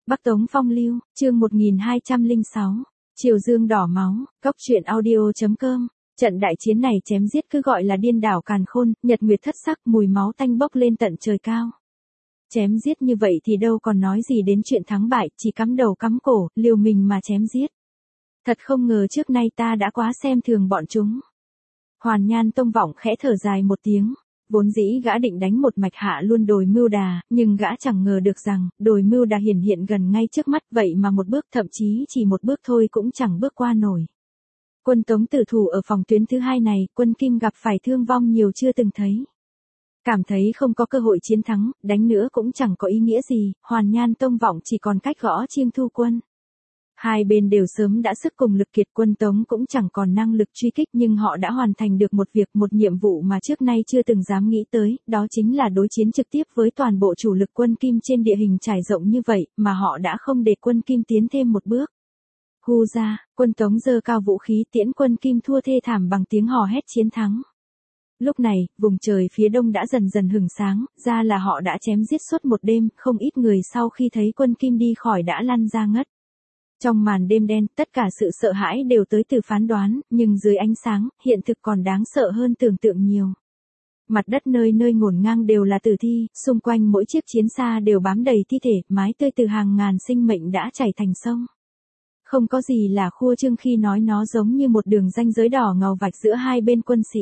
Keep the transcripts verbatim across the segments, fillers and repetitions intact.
Bắc Tống Phong Lưu, chương một nghìn hai trăm lẻ sáu, Triều Dương đỏ máu, Cốc truyện audio chấm com. Trận đại chiến này chém giết cứ gọi là điên đảo càn khôn, nhật nguyệt thất sắc, mùi máu tanh bốc lên tận trời cao. Chém giết như vậy thì đâu còn nói gì đến chuyện thắng bại, chỉ cắm đầu cắm cổ, liều mình mà chém giết. Thật không ngờ trước nay ta đã quá xem thường bọn chúng. Hoàn Nhan Tông Vọng khẽ thở dài một tiếng. Vốn dĩ gã định đánh một mạch hạ luôn Đồi Mưu Đà, nhưng gã chẳng ngờ được rằng, Đồi Mưu Đà hiển hiện gần ngay trước mắt, vậy mà một bước, thậm chí chỉ một bước thôi cũng chẳng bước qua nổi. Quân Tống tử thủ ở phòng tuyến thứ hai này, quân Kim gặp phải thương vong nhiều chưa từng thấy. Cảm thấy không có cơ hội chiến thắng, đánh nữa cũng chẳng có ý nghĩa gì, Hoàn Nhan Tông Vọng chỉ còn cách gõ chiêng thu quân. Hai bên đều sớm đã sức cùng lực kiệt, quân Tống cũng chẳng còn năng lực truy kích, nhưng họ đã hoàn thành được một việc, một nhiệm vụ mà trước nay chưa từng dám nghĩ tới, đó chính là đối chiến trực tiếp với toàn bộ chủ lực quân Kim trên địa hình trải rộng như vậy, mà họ đã không để quân Kim tiến thêm một bước. Hu ra, quân Tống giơ cao vũ khí tiễn quân Kim thua thê thảm bằng tiếng hò hét chiến thắng. Lúc này, vùng trời phía đông đã dần dần hửng sáng, ra là họ đã chém giết suốt một đêm, không ít người sau khi thấy quân Kim đi khỏi đã lăn ra ngất. Trong màn đêm đen, tất cả sự sợ hãi đều tới từ phán đoán, nhưng dưới ánh sáng, hiện thực còn đáng sợ hơn tưởng tượng nhiều. Mặt đất nơi nơi ngổn ngang đều là tử thi, xung quanh mỗi chiếc chiến xa đều bám đầy thi thể, mái tươi từ hàng ngàn sinh mệnh đã chảy thành sông. Không có gì là khua trương khi nói nó giống như một đường ranh giới đỏ ngầu vạch giữa hai bên quân sĩ.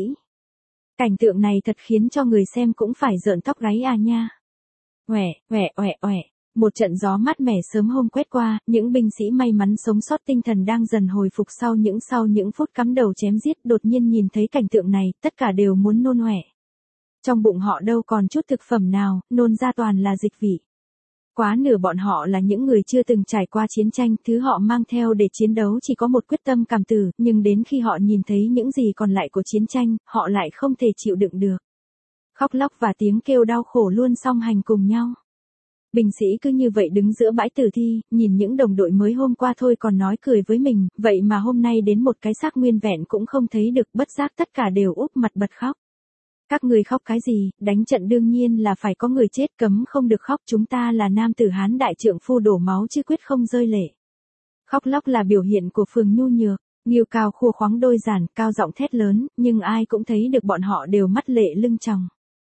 Cảnh tượng này thật khiến cho người xem cũng phải rợn tóc gáy à nha. Oẻ, oẻ, oẻ, oẻ. Một trận gió mát mẻ sớm hôm quét qua, những binh sĩ may mắn sống sót tinh thần đang dần hồi phục sau những sau những phút cắm đầu chém giết, đột nhiên nhìn thấy cảnh tượng này, tất cả đều muốn nôn ọe. Trong bụng họ đâu còn chút thực phẩm nào, nôn ra toàn là dịch vị. Quá nửa bọn họ là những người chưa từng trải qua chiến tranh, thứ họ mang theo để chiến đấu chỉ có một quyết tâm cảm tử, nhưng đến khi họ nhìn thấy những gì còn lại của chiến tranh, họ lại không thể chịu đựng được. Khóc lóc và tiếng kêu đau khổ luôn song hành cùng nhau. Binh sĩ cứ như vậy đứng giữa bãi tử thi, nhìn những đồng đội mới hôm qua thôi còn nói cười với mình, vậy mà hôm nay đến một cái xác nguyên vẹn cũng không thấy được, bất giác tất cả đều úp mặt bật khóc. Các người khóc cái gì, đánh trận đương nhiên là phải có người chết, cấm không được khóc, chúng ta là nam tử Hán đại trượng phu đổ máu chứ quyết không rơi lệ. Khóc lóc là biểu hiện của phường nhu nhược, Nghiêu Cao khua khoáng đôi giản, cao giọng thét lớn, nhưng ai cũng thấy được bọn họ đều mắt lệ lưng tròng.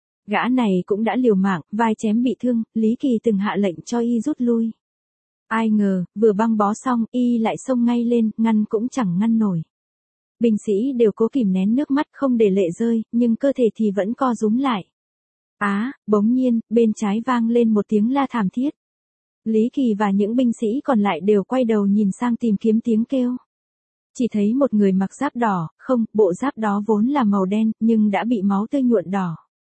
Gã này cũng đã liều mạng, vai chém bị thương, Lý Kỳ từng hạ lệnh cho y rút lui. Ai ngờ, vừa băng bó xong, y lại xông ngay lên, ngăn cũng chẳng ngăn nổi. Binh sĩ đều cố kìm nén nước mắt không để lệ rơi, nhưng cơ thể thì vẫn co rúm lại. Á, bỗng nhiên, bên trái vang lên một tiếng la thảm thiết. Lý Kỳ và những binh sĩ còn lại đều quay đầu nhìn sang tìm kiếm tiếng kêu. Chỉ thấy một người mặc giáp đỏ, không, bộ giáp đó vốn là màu đen, nhưng đã bị máu tươi nhuộn đỏ.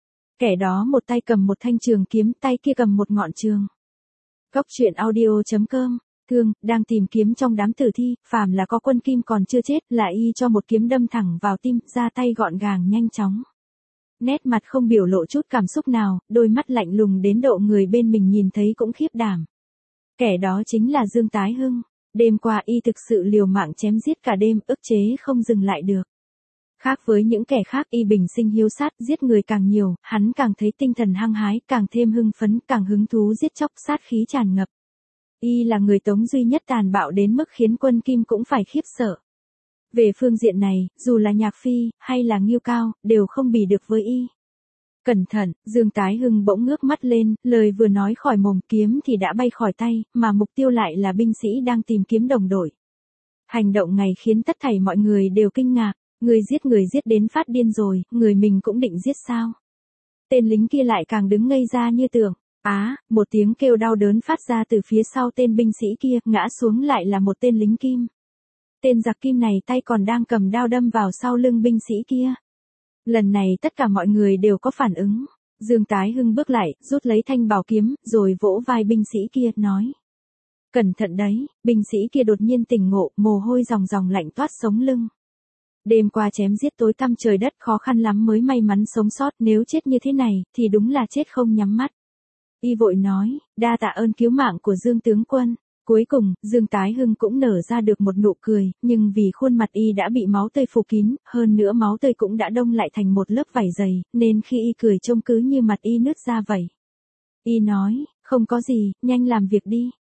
Kẻ đó một tay cầm một thanh trường kiếm, tay kia cầm một ngọn trường. Cốc truyện audio chấm com. Thương, đang tìm kiếm trong đám tử thi, phàm là có quân Kim còn chưa chết, là y cho một kiếm đâm thẳng vào tim, ra tay gọn gàng nhanh chóng. Nét mặt không biểu lộ chút cảm xúc nào, đôi mắt lạnh lùng đến độ người bên mình nhìn thấy cũng khiếp đảm. Kẻ đó chính là Dương Tái Hưng. Đêm qua y thực sự liều mạng chém giết cả đêm, ức chế không dừng lại được. Khác với những kẻ khác, y bình sinh hiếu sát, giết người càng nhiều, hắn càng thấy tinh thần hăng hái, càng thêm hưng phấn, càng hứng thú giết chóc, sát khí tràn ngập. Y là người Tống duy nhất tàn bạo đến mức khiến quân Kim cũng phải khiếp sợ. Về phương diện này, dù là Nhạc Phi, hay là Nghiêu Cao, đều không bì được với y. Cẩn thận, Dương Tái Hưng bỗng ngước mắt lên, lời vừa nói khỏi mồm, kiếm thì đã bay khỏi tay, mà mục tiêu lại là binh sĩ đang tìm kiếm đồng đội. Hành động này khiến tất thảy mọi người đều kinh ngạc. Người giết người giết đến phát điên rồi, người mình cũng định giết sao? Tên lính kia lại càng đứng ngây ra như tưởng. Á, một tiếng kêu đau đớn phát ra từ phía sau tên binh sĩ kia, ngã xuống lại là một tên lính Kim. Tên giặc Kim này tay còn đang cầm đao đâm vào sau lưng binh sĩ kia. Lần này tất cả mọi người đều có phản ứng. Dương Tái Hưng bước lại, rút lấy thanh bảo kiếm, rồi vỗ vai binh sĩ kia, nói. Cẩn thận đấy, binh sĩ kia đột nhiên tỉnh ngộ, mồ hôi ròng ròng lạnh toát sống lưng. Đêm qua chém giết tối tăm trời đất, khó khăn lắm mới may mắn sống sót, nếu chết như thế này, thì đúng là chết không nhắm mắt. Y vội nói, đa tạ ơn cứu mạng của Dương tướng quân. Cuối cùng, Dương Tái Hưng cũng nở ra được một nụ cười, nhưng vì khuôn mặt y đã bị máu tươi phủ kín, hơn nữa máu tươi cũng đã đông lại thành một lớp vảy dày, nên khi y cười trông cứ như mặt y nứt ra vậy. Y nói, không có gì, nhanh làm việc đi.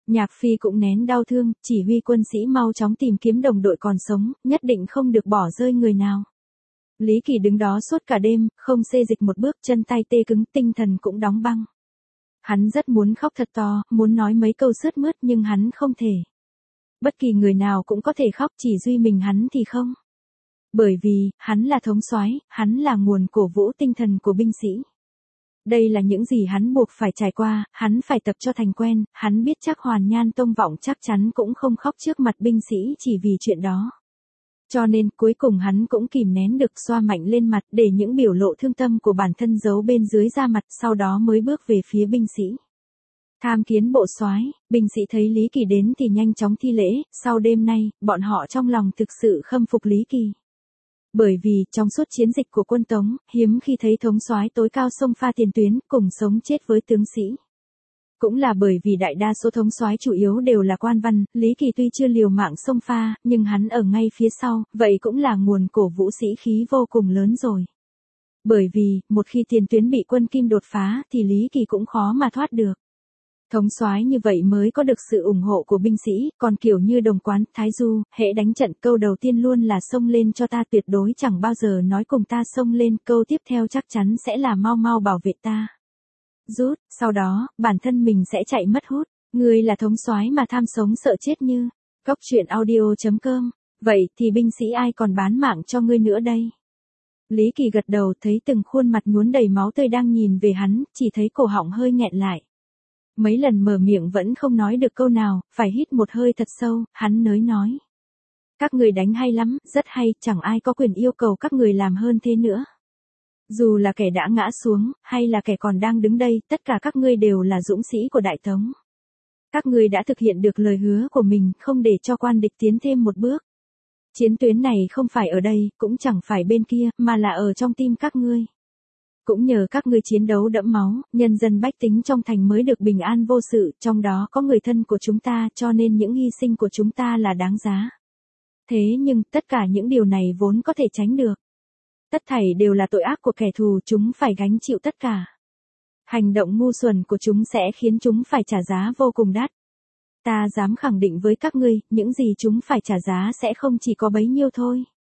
Nhạc Phi cũng nén đau thương, chỉ huy quân sĩ mau chóng tìm kiếm đồng đội còn sống, nhất định không được bỏ rơi người nào. Lý Kỳ đứng đó suốt cả đêm, không xê dịch một bước, chân tay tê cứng, tinh thần cũng đóng băng. Hắn rất muốn khóc thật to, muốn nói mấy câu sướt mướt nhưng hắn không thể. Bất kỳ người nào cũng có thể khóc, chỉ duy mình hắn thì không. Bởi vì, hắn là thống soái, hắn là nguồn cổ vũ tinh thần của binh sĩ. Đây là những gì hắn buộc phải trải qua, hắn phải tập cho thành quen, hắn biết chắc Hoàn Nhan Tông Vọng chắc chắn cũng không khóc trước mặt binh sĩ chỉ vì chuyện đó. Cho nên cuối cùng hắn cũng kìm nén được, xoa mạnh lên mặt để những biểu lộ thương tâm của bản thân giấu bên dưới da mặt, sau đó mới bước về phía binh sĩ. Tham kiến bộ soái, binh sĩ thấy Lý Kỳ đến thì nhanh chóng thi lễ, sau đêm nay, bọn họ trong lòng thực sự khâm phục Lý Kỳ. Bởi vì, trong suốt chiến dịch của quân Tống, hiếm khi thấy thống soái tối cao xông pha tiền tuyến, cùng sống chết với tướng sĩ. Cũng là bởi vì đại đa số thống soái chủ yếu đều là quan văn, Lý Kỳ tuy chưa liều mạng xông pha, nhưng hắn ở ngay phía sau, vậy cũng là nguồn cổ vũ sĩ khí vô cùng lớn rồi. Bởi vì, một khi tiền tuyến bị quân Kim đột phá, thì Lý Kỳ cũng khó mà thoát được. Thống soái như vậy mới có được sự ủng hộ của binh sĩ, còn kiểu như Đồng Quán, Thái Du, hễ đánh trận câu đầu tiên luôn là xông lên cho ta, tuyệt đối chẳng bao giờ nói cùng ta xông lên, câu tiếp theo chắc chắn sẽ là mau mau bảo vệ ta. Rút, sau đó, bản thân mình sẽ chạy mất hút. Ngươi là thống soái mà tham sống sợ chết như. Cóc truyện audio chấm com. Vậy thì binh sĩ ai còn bán mạng cho ngươi nữa đây? Lý Kỳ gật đầu, thấy từng khuôn mặt nhuốm đầy máu tươi đang nhìn về hắn, chỉ thấy cổ họng hơi nghẹn lại. Mấy lần mở miệng vẫn không nói được câu nào, phải hít một hơi thật sâu, hắn nới nói. Các người đánh hay lắm, rất hay, chẳng ai có quyền yêu cầu các người làm hơn thế nữa. Dù là kẻ đã ngã xuống, hay là kẻ còn đang đứng đây, tất cả các ngươi đều là dũng sĩ của Đại Tống. Các ngươi đã thực hiện được lời hứa của mình, không để cho quan địch tiến thêm một bước. Chiến tuyến này không phải ở đây, cũng chẳng phải bên kia, mà là ở trong tim các ngươi. Cũng nhờ các ngươi chiến đấu đẫm máu, nhân dân bách tính trong thành mới được bình an vô sự, trong đó có người thân của chúng ta, cho nên những hy sinh của chúng ta là đáng giá. Thế nhưng, tất cả những điều này vốn có thể tránh được. Tất thảy đều là tội ác của kẻ thù, chúng phải gánh chịu tất cả. Hành động ngu xuẩn của chúng sẽ khiến chúng phải trả giá vô cùng đắt. Ta dám khẳng định với các ngươi, những gì chúng phải trả giá sẽ không chỉ có bấy nhiêu thôi.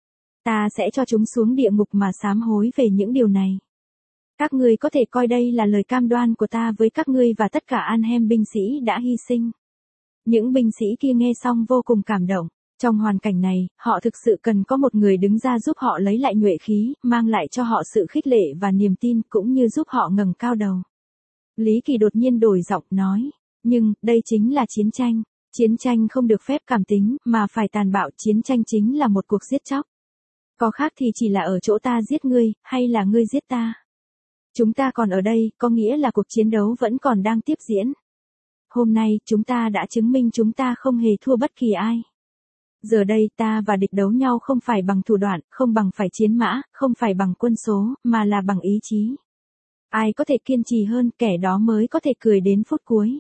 Ta sẽ cho chúng xuống địa ngục mà sám hối về những điều này. Các ngươi có thể coi đây là lời cam đoan của ta với các ngươi và tất cả an hem binh sĩ đã hy sinh. Những binh sĩ kia nghe xong vô cùng cảm động. Trong hoàn cảnh này, họ thực sự cần có một người đứng ra giúp họ lấy lại nhuệ khí, mang lại cho họ sự khích lệ và niềm tin, cũng như giúp họ ngẩng cao đầu. Lý Kỳ đột nhiên đổi giọng, nói, nhưng, đây chính là chiến tranh. Chiến tranh không được phép cảm tính, mà phải tàn bạo, chiến tranh chính là một cuộc giết chóc. Có khác thì chỉ là ở chỗ ta giết ngươi, hay là ngươi giết ta. Chúng ta còn ở đây, có nghĩa là cuộc chiến đấu vẫn còn đang tiếp diễn. Hôm nay, chúng ta đã chứng minh chúng ta không hề thua bất kỳ ai. Giờ đây ta và địch đấu nhau không phải bằng thủ đoạn, không bằng phải chiến mã, không phải bằng quân số, mà là bằng ý chí. Ai có thể kiên trì hơn, kẻ đó mới có thể cười đến phút cuối.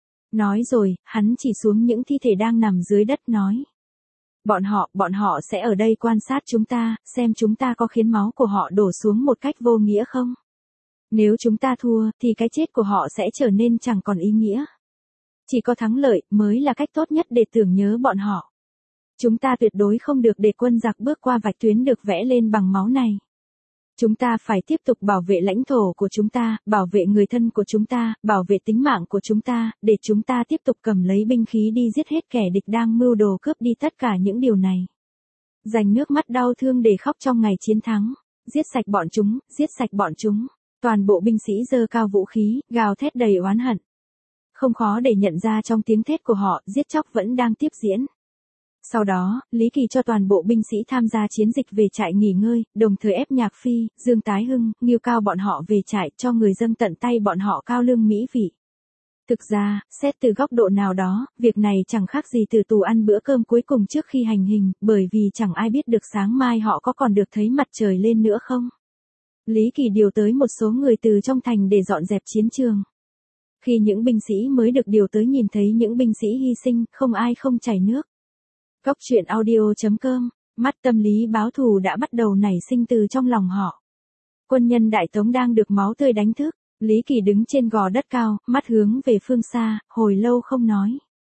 Nói rồi, hắn chỉ xuống những thi thể đang nằm dưới đất nói. Bọn họ, bọn họ sẽ ở đây quan sát chúng ta, xem chúng ta có khiến máu của họ đổ xuống một cách vô nghĩa không. Nếu chúng ta thua, thì cái chết của họ sẽ trở nên chẳng còn ý nghĩa. Chỉ có thắng lợi, mới là cách tốt nhất để tưởng nhớ bọn họ. Chúng ta tuyệt đối không được để quân giặc bước qua vạch tuyến được vẽ lên bằng máu này. Chúng ta phải tiếp tục bảo vệ lãnh thổ của chúng ta, bảo vệ người thân của chúng ta, bảo vệ tính mạng của chúng ta, để chúng ta tiếp tục cầm lấy binh khí đi giết hết kẻ địch đang mưu đồ cướp đi tất cả những điều này. Dành nước mắt đau thương để khóc trong ngày chiến thắng. Giết sạch bọn chúng, giết sạch bọn chúng. Toàn bộ binh sĩ giơ cao vũ khí, gào thét đầy oán hận. Không khó để nhận ra trong tiếng thét của họ, giết chóc vẫn đang tiếp diễn. Sau đó, Lý Kỳ cho toàn bộ binh sĩ tham gia chiến dịch về trại nghỉ ngơi, đồng thời ép Nhạc Phi, Dương Tái Hưng, Ngưu Cao bọn họ về trại, cho người dâng tận tay bọn họ cao lương mỹ vị. Thực ra, xét từ góc độ nào đó, việc này chẳng khác gì từ tù ăn bữa cơm cuối cùng trước khi hành hình, bởi vì chẳng ai biết được sáng mai họ có còn được thấy mặt trời lên nữa không. Lý Kỳ điều tới một số người từ trong thành để dọn dẹp chiến trường. Khi những binh sĩ mới được điều tới nhìn thấy những binh sĩ hy sinh, không ai không chảy nước. Cóc truyện audio chấm com, mắt tâm lý báo thù đã bắt đầu nảy sinh từ trong lòng họ. Quân nhân Đại Tống đang được máu tươi đánh thức, Lý Kỳ đứng trên gò đất cao, mắt hướng về phương xa, hồi lâu không nói.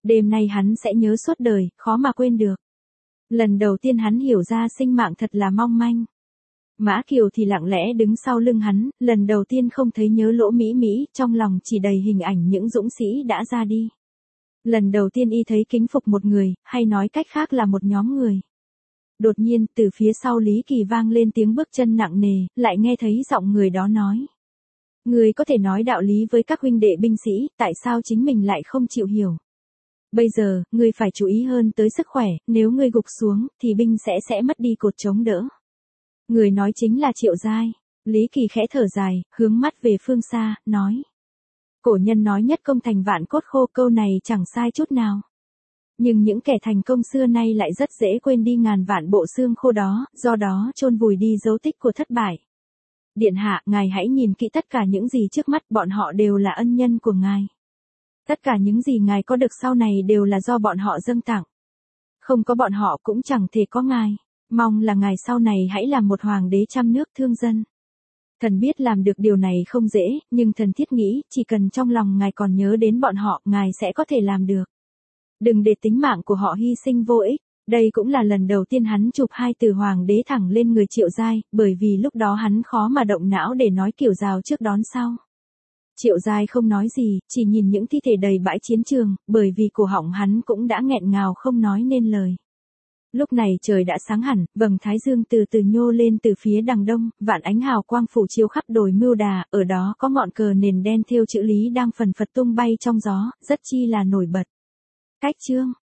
Đêm nay hắn sẽ nhớ suốt đời, khó mà quên được. Lần đầu tiên hắn hiểu ra sinh mạng thật là mong manh. Mã Kiều thì lặng lẽ đứng sau lưng hắn, lần đầu tiên không thấy nhớ Lỗ Mỹ Mỹ, trong lòng chỉ đầy hình ảnh những dũng sĩ đã ra đi. Lần đầu tiên y thấy kính phục một người, hay nói cách khác là một nhóm người. Đột nhiên, từ phía sau Lý Kỳ vang lên tiếng bước chân nặng nề, lại nghe thấy giọng người đó nói. Người có thể nói đạo lý với các huynh đệ binh sĩ, tại sao chính mình lại không chịu hiểu. Bây giờ, ngươi phải chú ý hơn tới sức khỏe, nếu ngươi gục xuống, thì binh sẽ sẽ mất đi cột chống đỡ. Người nói chính là Triệu Giai. Lý Kỳ khẽ thở dài, hướng mắt về phương xa, nói. Cổ nhân nói nhất công thành vạn cốt khô, câu này chẳng sai chút nào. Nhưng những kẻ thành công xưa nay lại rất dễ quên đi ngàn vạn bộ xương khô đó, do đó chôn vùi đi dấu tích của thất bại. Điện hạ, ngài hãy nhìn kỹ tất cả những gì trước mắt, bọn họ đều là ân nhân của ngài. Tất cả những gì ngài có được sau này đều là do bọn họ dâng tặng. Không có bọn họ cũng chẳng thể có ngài. Mong là ngài sau này hãy làm một hoàng đế trăm nước thương dân. Thần biết làm được điều này không dễ, nhưng thần thiết nghĩ, chỉ cần trong lòng ngài còn nhớ đến bọn họ, ngài sẽ có thể làm được. Đừng để tính mạng của họ hy sinh vô ích. Đây cũng là lần đầu tiên hắn chụp hai từ hoàng đế thẳng lên người Triệu Giai, bởi vì lúc đó hắn khó mà động não để nói kiểu rào trước đón sau. Triệu Giai không nói gì, chỉ nhìn những thi thể đầy bãi chiến trường, bởi vì cổ họng hắn cũng đã nghẹn ngào không nói nên lời. Lúc này trời đã sáng hẳn, vầng thái dương từ từ nhô lên từ phía đằng đông, vạn ánh hào quang phủ chiếu khắp đồi Mưu Đà, ở đó có ngọn cờ nền đen thêu chữ Lý đang phần phật tung bay trong gió, rất chi là nổi bật. Cách chương